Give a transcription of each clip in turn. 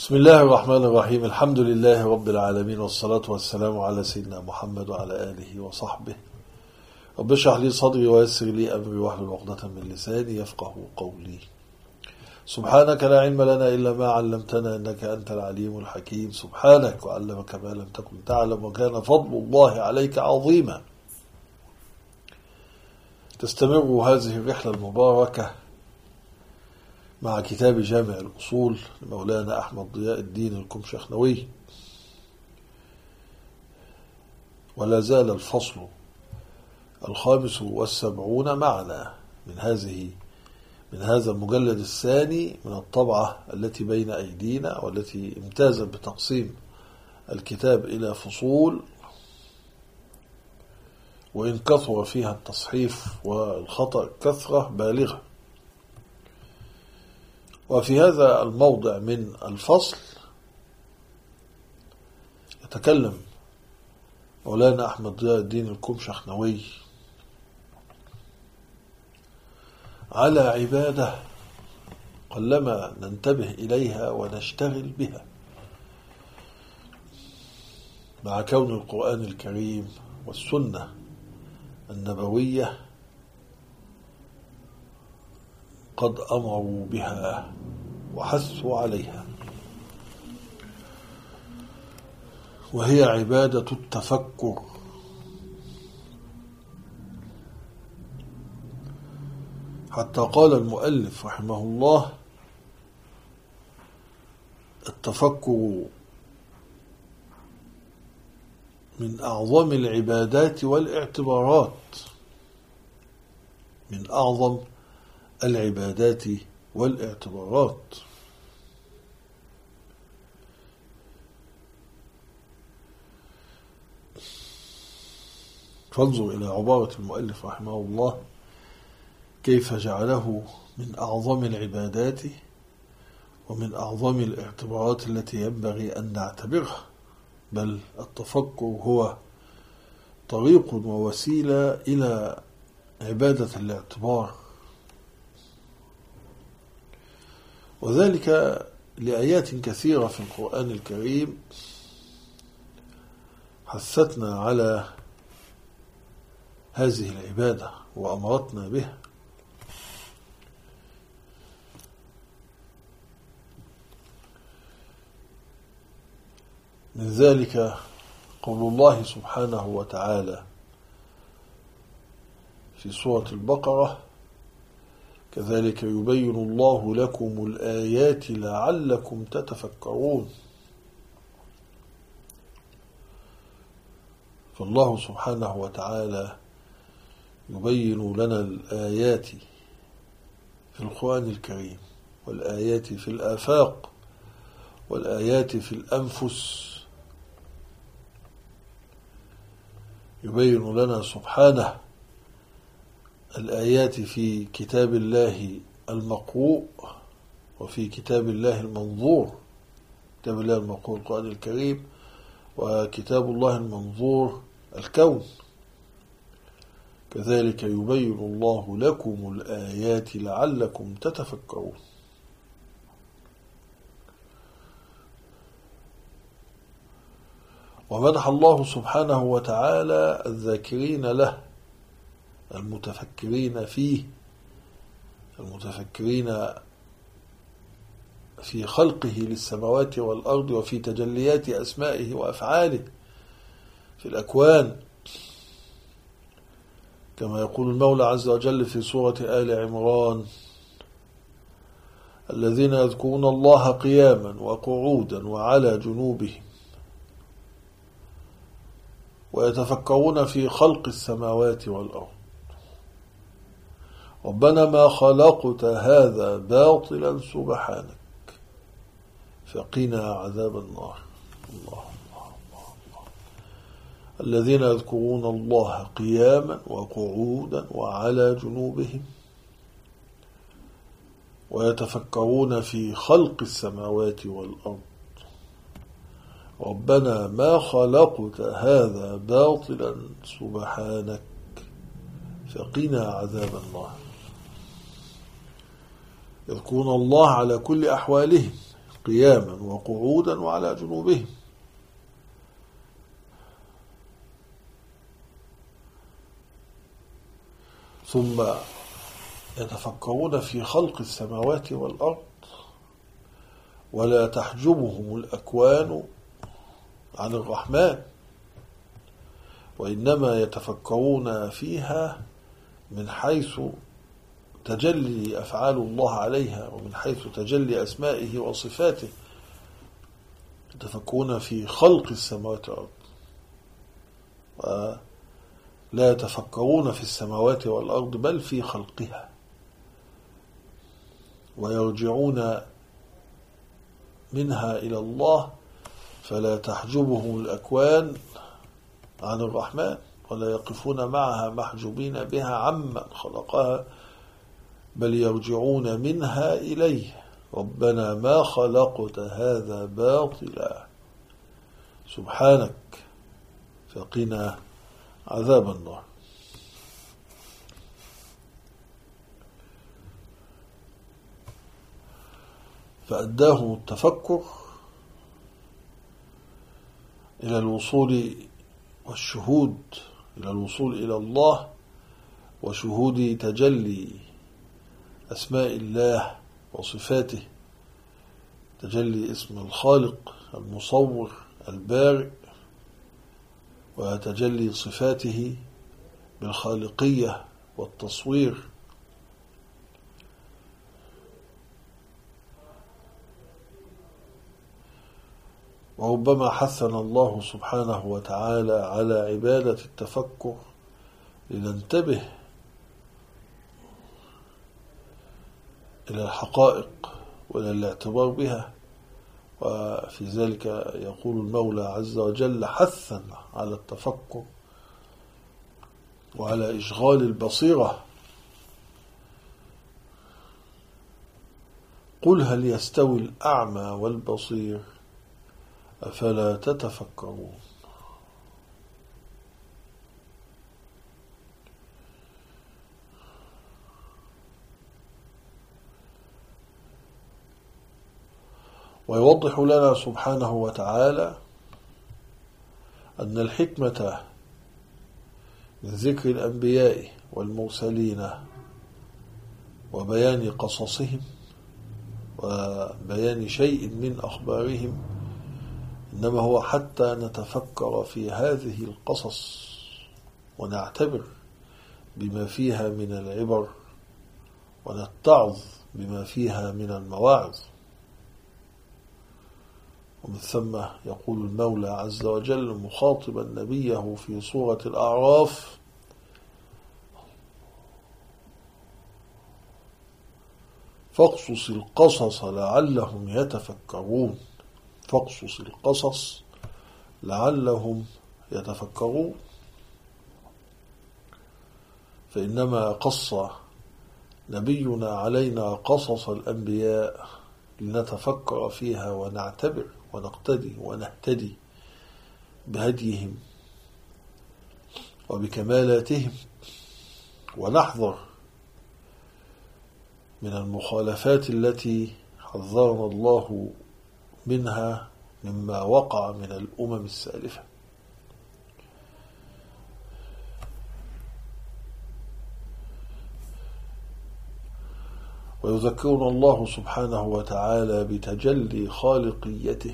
بسم الله الرحمن الرحيم. الحمد لله رب العالمين، والصلاة والسلام على سيدنا محمد وعلى آله وصحبه. رب اشرح لي صدري ويسر لي أمري واحلل عقدة من لساني يفقه قولي. سبحانك لا علم لنا إلا ما علمتنا إنك أنت العليم الحكيم. سبحانك وعلمك ما لم تكن تعلم وكان فضل الله عليك عظيما. تستمر هذه الرحلة المباركة مع كتاب جامع الأصول لمولانا أحمد ضياء الدين الكمشخنوي، ولا زال الفصل 75 معنا من هذا المجلد الثاني من الطبعة التي بين أيدينا، والتي امتازت بتقسيم الكتاب إلى فصول، وإن كثر فيها التصحيف والخطأ كثرة بالغة. وفي هذا الموضع من الفصل يتكلم مولانا أحمد ضياء الدين الكمشخنوي على عبادة قلما ننتبه إليها ونشتغل بها، مع كون القرآن الكريم والسنة النبوية قد أمروا بها وحثوا عليها، وهي عبادة التفكر. حتى قال المؤلف رحمه الله: التفكر من أعظم العبادات والاعتبارات، من أعظم العبادات والاعتبارات. فانظر إلى عبارة المؤلف رحمه الله كيف جعله من أعظم العبادات ومن أعظم الاعتبارات التي ينبغي أن نعتبرها، بل التفكر هو طريق ووسيلة إلى عبادة الاعتبار، وذلك لآيات كثيرة في القرآن الكريم حثتنا على هذه العبادة وأمرتنا بها. من ذلك قول الله سبحانه وتعالى في سورة البقرة: كذلك يبين الله لكم الآيات لعلكم تتفكرون. فالله سبحانه وتعالى يبين لنا الآيات في القرآن الكريم، والآيات في الآفاق، والآيات في الأنفس. يبين لنا سبحانه الآيات في كتاب الله المقروء وفي كتاب الله المنظور. كتاب الله المقروء القرآن الكريم، وكتاب الله المنظور الكون. كذلك يبين الله لكم الآيات لعلكم تتفكرون. ومدح الله سبحانه وتعالى الذاكرين له، المتفكرين فيه، المتفكرين في خلقه للسماوات والأرض وفي تجليات أسمائه وأفعاله في الأكوان، كما يقول المولى عز وجل في سورة آل عمران: الذين يذكرون الله قياما وقعودا وعلى جنوبهم ويتفكرون في خلق السماوات والأرض ربنا ما خلقت هذا باطلا سبحانك فقنا عذاب النار. الله الله الله الله. الذين يذكرون الله قياما وقعودا وعلى جنوبهم ويتفكرون في خلق السماوات والأرض ربنا ما خلقت هذا باطلا سبحانك فقنا عذاب النار. يذكرون الله على كل أحوالهم، قياما وقعودا وعلى جنوبهم. ثم يتفكرون في خلق السماوات والأرض ولا تحجبهم الأكوان عن الرحمن، وإنما يتفكرون فيها من حيث تجلي أفعال الله عليها ومن حيث تجلي أسمائه وصفاته. يتفكرون في خلق السماوات والأرض ولا يتفكرون في السماوات والأرض بل في خلقها، ويرجعون منها إلى الله فلا تحجبهم الأكوان عن الرحمن، ولا يقفون معها محجوبين بها عمن خلقها، بل يرجعون منها إليه. ربنا ما خلقت هذا باطلا سبحانك فقنا عذاب النار. فأداه التفكر إلى الوصول والشهود، إلى الوصول إلى الله وشهود تجلي أسماء الله وصفاته، تجلي اسم الخالق المصور البارئ، وتجلي صفاته بالخالقية والتصوير. وربما حثنا الله سبحانه وتعالى على عبادة التفكر لننتبه إلى الحقائق وإلى الاعتبار بها. وفي ذلك يقول المولى عز وجل حثا على التفكر وعلى إشغال البصيرة: قل هل يستوي الأعمى والبصير أفلا تتفكرون. ويوضح لنا سبحانه وتعالى أن الحكمة من ذكر الأنبياء والمرسلين وبيان قصصهم وبيان شيء من أخبارهم إنما هو حتى نتفكر في هذه القصص ونعتبر بما فيها من العبر ونتعظ بما فيها من المواعظ. ومن ثم يقول المولى عز وجل مخاطبا نبيه في سورة الأعراف: فاقصص القصص لعلهم يتفكرون. فاقصص القصص لعلهم يتفكرون. فإنما قص نبينا علينا قصص الأنبياء لنتفكر فيها ونعتبر ونقتدي ونهتدي بهديهم وبكمالاتهم، ونحذر من المخالفات التي حذرنا الله منها مما وقع من الأمم السالفة. ويذكرنا الله سبحانه وتعالى بتجلي خالقيته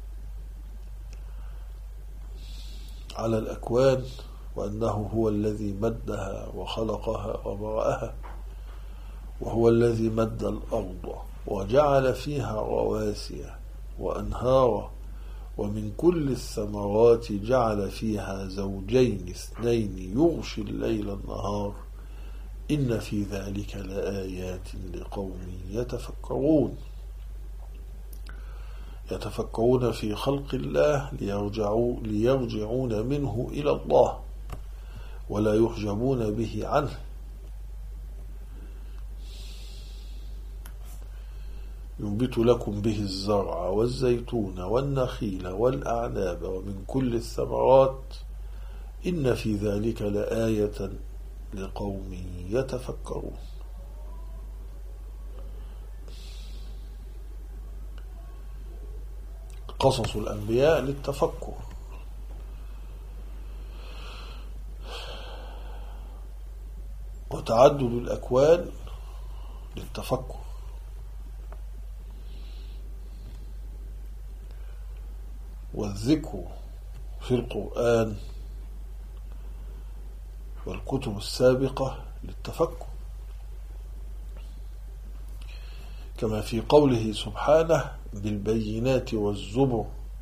على الأكوان، وأنه هو الذي مدها وخلقها وبرأها، وهو الذي مد الأرض وجعل فيها رواسي وأنهارا، ومن كل الثمرات جعل فيها زوجين اثنين يغشي الليل النهار إن في ذلك لآيات لقوم يتفكرون. يتفكرون في خلق الله ليرجعون منه إلى الله ولا يحجبون به عنه. ينبت لكم به الزرع والزيتون والنخيل والأعناب ومن كل الثمرات إن في ذلك لآية لقوم يتفكرون. قصص الأنبياء للتفكر، وتعدد الأكوان للتفكر. والذكر في القرآن والكتب السابقة للتفكر، كما في قوله سبحانه بالبينات والزبر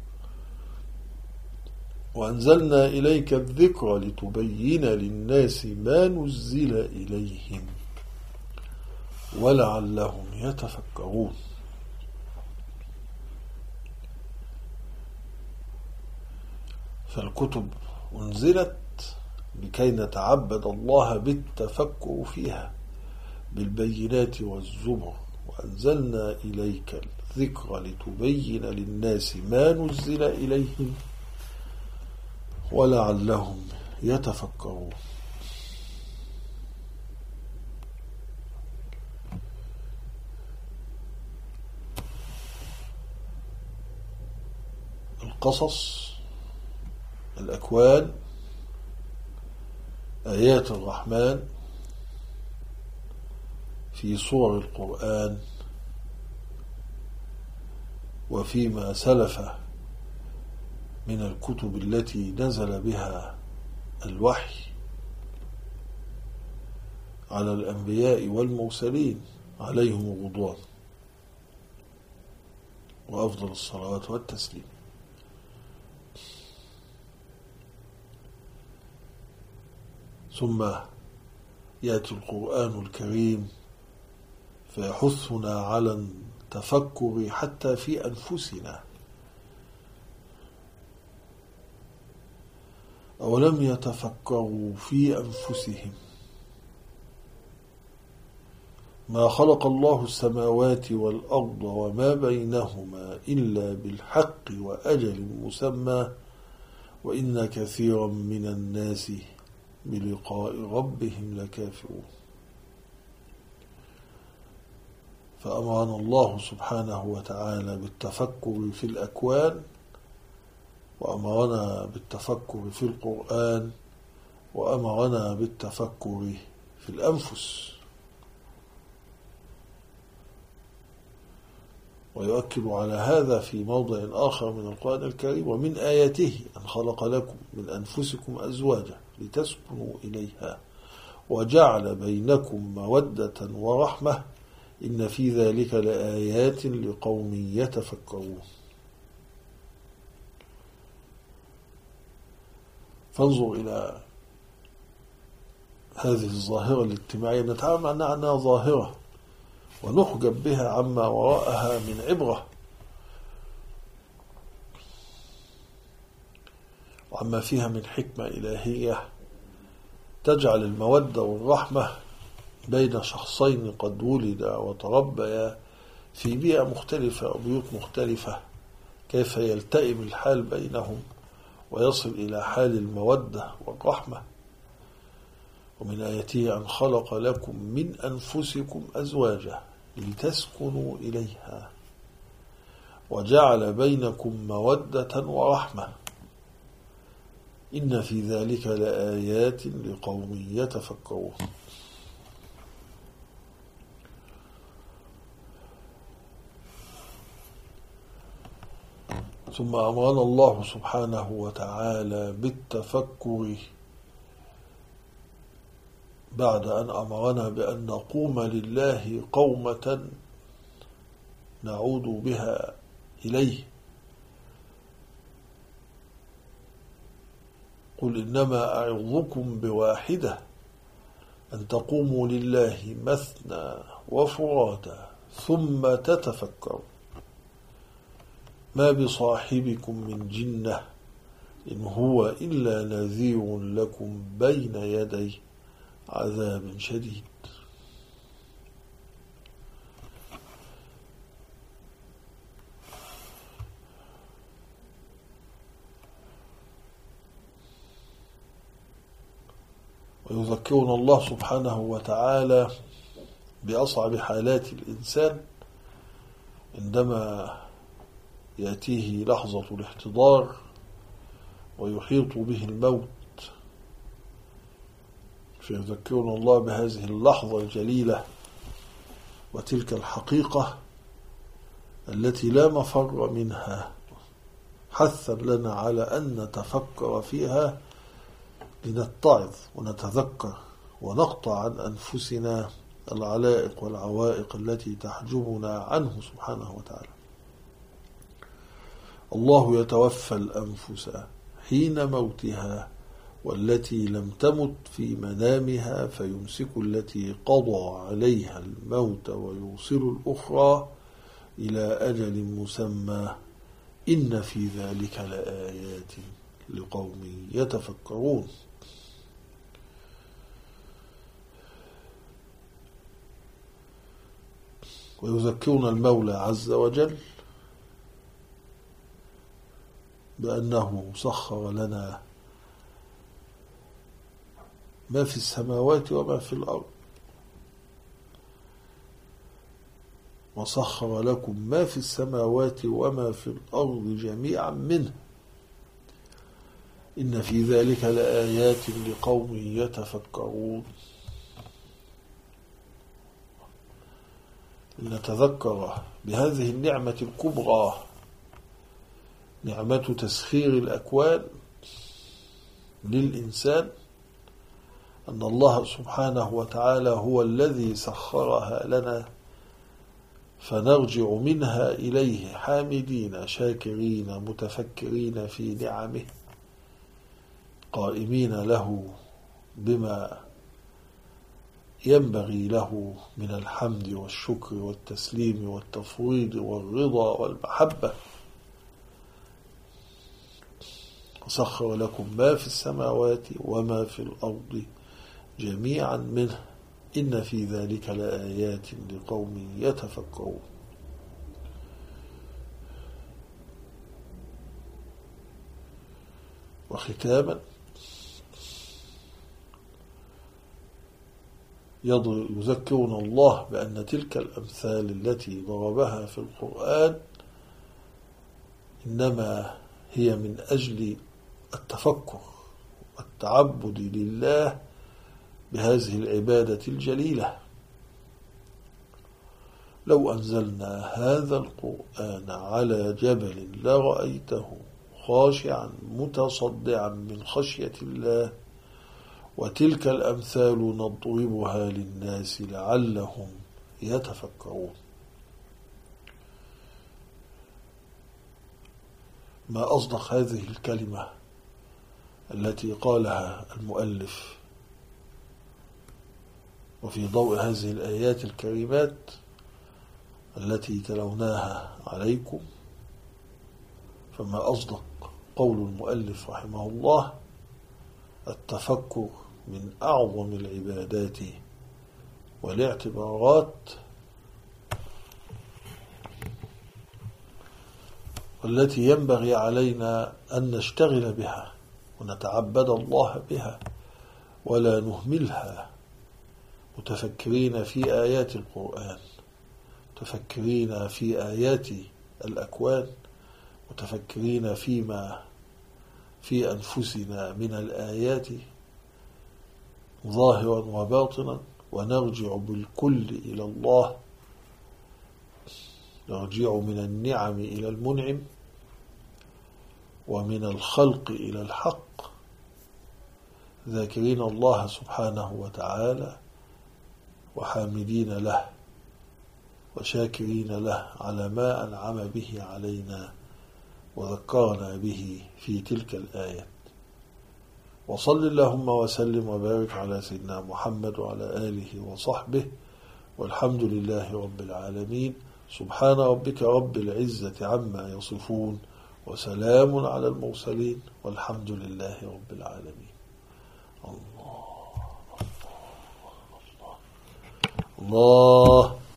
وأنزلنا إليك الذكر لتبين للناس ما نزل إليهم ولعلهم يتفكرون. فالكتب أنزلت لكي نتعبد الله بالتفكر فيها بالبينات والزبر وأنزلنا إليك الذكر لتبين للناس ما نزل إليهم ولعلهم يتفكرون. القصص، الأكوان، آيات الرحمن في سور القرآن وفيما سلف من الكتب التي نزل بها الوحي على الأنبياء والمرسلين عليهم الرضوان وأفضل الصلوات والتسليم. ثم يأتي القرآن الكريم فيحثنا على التفكر حتى في أنفسنا. أولم يتفكروا في أنفسهم ما خلق الله السماوات والأرض وما بينهما إلا بالحق وأجل مسمى وإن كثيرا من الناس بلقاء ربهم لكافرون. فأمرنا الله سبحانه وتعالى بالتفكر في الأكوان، وأمرنا بالتفكر في القرآن، وأمرنا بالتفكر في الأنفس. ويؤكد على هذا في موضع آخر من القرآن الكريم ومن آياته أن خلق لكم من أنفسكم أزواجا لتسكنوا إليها وجعل بينكم مودة ورحمة إن في ذلك لآيات لقوم يتفكرون. فانظر إلى هذه الظاهرة الاجتماعية نتعامل عنها ظاهرة ونحجب بها عما وراءها من عبرة وعما فيها من حكمة إلهية تجعل المودة والرحمة بين شخصين قد ولدا وتربيا في بيئة مختلفة وبيوت مختلفة، كيف يلتئم الحال بينهم ويصل إلى حال المودة والرحمة. ومن آياته أن خلق لكم من أنفسكم أزواجا لتسكنوا إليها وجعل بينكم مودة ورحمة إن في ذلك لآيات لقوم يتفكرون. ثم أمرنا الله سبحانه وتعالى بالتفكر بعد أن أمرنا بأن نقوم لله قومة نعود بها إليه. قل إنما أعظكم بواحدة أن تقوموا لله مثنى وفرادا ثم تتفكروا ما بصاحبكم من جنة إن هو إلا نذير لكم بين يدي عذاب شديد. ويذكرنا الله سبحانه وتعالى بأصعب حالات الإنسان عندما يأتيه لحظة الاحتضار ويحيط به الموت، فيذكرنا الله بهذه اللحظة الجليلة وتلك الحقيقة التي لا مفر منها، حثا لنا على أن نتفكر فيها لنتعظ ونتذكر ونقطع عن أنفسنا العلائق والعوائق التي تحجبنا عنه سبحانه وتعالى. الله يتوفى الأنفس حين موتها والتي لم تمت في منامها فيمسك التي قضى عليها الموت ويوصل الأخرى إلى أجل مسمى إن في ذلك لآيات لقوم يتفكرون. ويذكرنا المولى عز وجل بأنه سخر لنا ما في السماوات وما في الأرض، وسخر لكم ما في السماوات وما في الأرض جميعا منه إن في ذلك لآيات لقوم يتفكرون. لنتذكر بهذه النعمة الكبرى، نعمة تسخير الأكوان للإنسان، أن الله سبحانه وتعالى هو الذي سخرها لنا، فنرجع منها إليه حامدين شاكرين متفكرين في نعمه، قائمين له بما ينبغي له من الحمد والشكر والتسليم والتفويض والرضا والمحبة. وسخر لكم ما في السماوات وما في الأرض جميعا منه إن في ذلك لآيات لقوم يتفكرون. وختاما يذكرنا الله بأن تلك الأمثال التي ضربها في القرآن إنما هي من أجل التفكر والتعبد لله بهذه العبادة الجليلة. لو أنزلنا هذا القرآن على جبل لرأيته خاشعا متصدعا من خشية الله وتلك الأمثال نضربها للناس لعلهم يتفكرون. ما أصدق هذه الكلمة التي قالها المؤلف، وفي ضوء هذه الآيات الكريمات التي تلوناها عليكم، فما أصدق قول المؤلف رحمه الله: التفكر من أعظم العبادات والاعتبارات والتي ينبغي علينا أن نشتغل بها ونتعبد الله بها ولا نهملها، متفكرين في آيات القرآن، متفكرين في آيات الأكوان، متفكرين فيما في أنفسنا من الآيات ظاهرا وباطنا، ونرجع بالكل إلى الله، نرجع من النعم إلى المنعم ومن الخلق إلى الحق، ذاكرين الله سبحانه وتعالى وحامدين له وشاكرين له على ما أنعم به علينا وذكرنا به في تلك الآية. وصل اللهم وسلم وبارك على سيدنا محمد وعلى آله وصحبه، والحمد لله رب العالمين. سبحان ربك رب العزة عما يصفون، وسلام على المرسلين، والحمد لله رب العالمين. الله الله الله الله.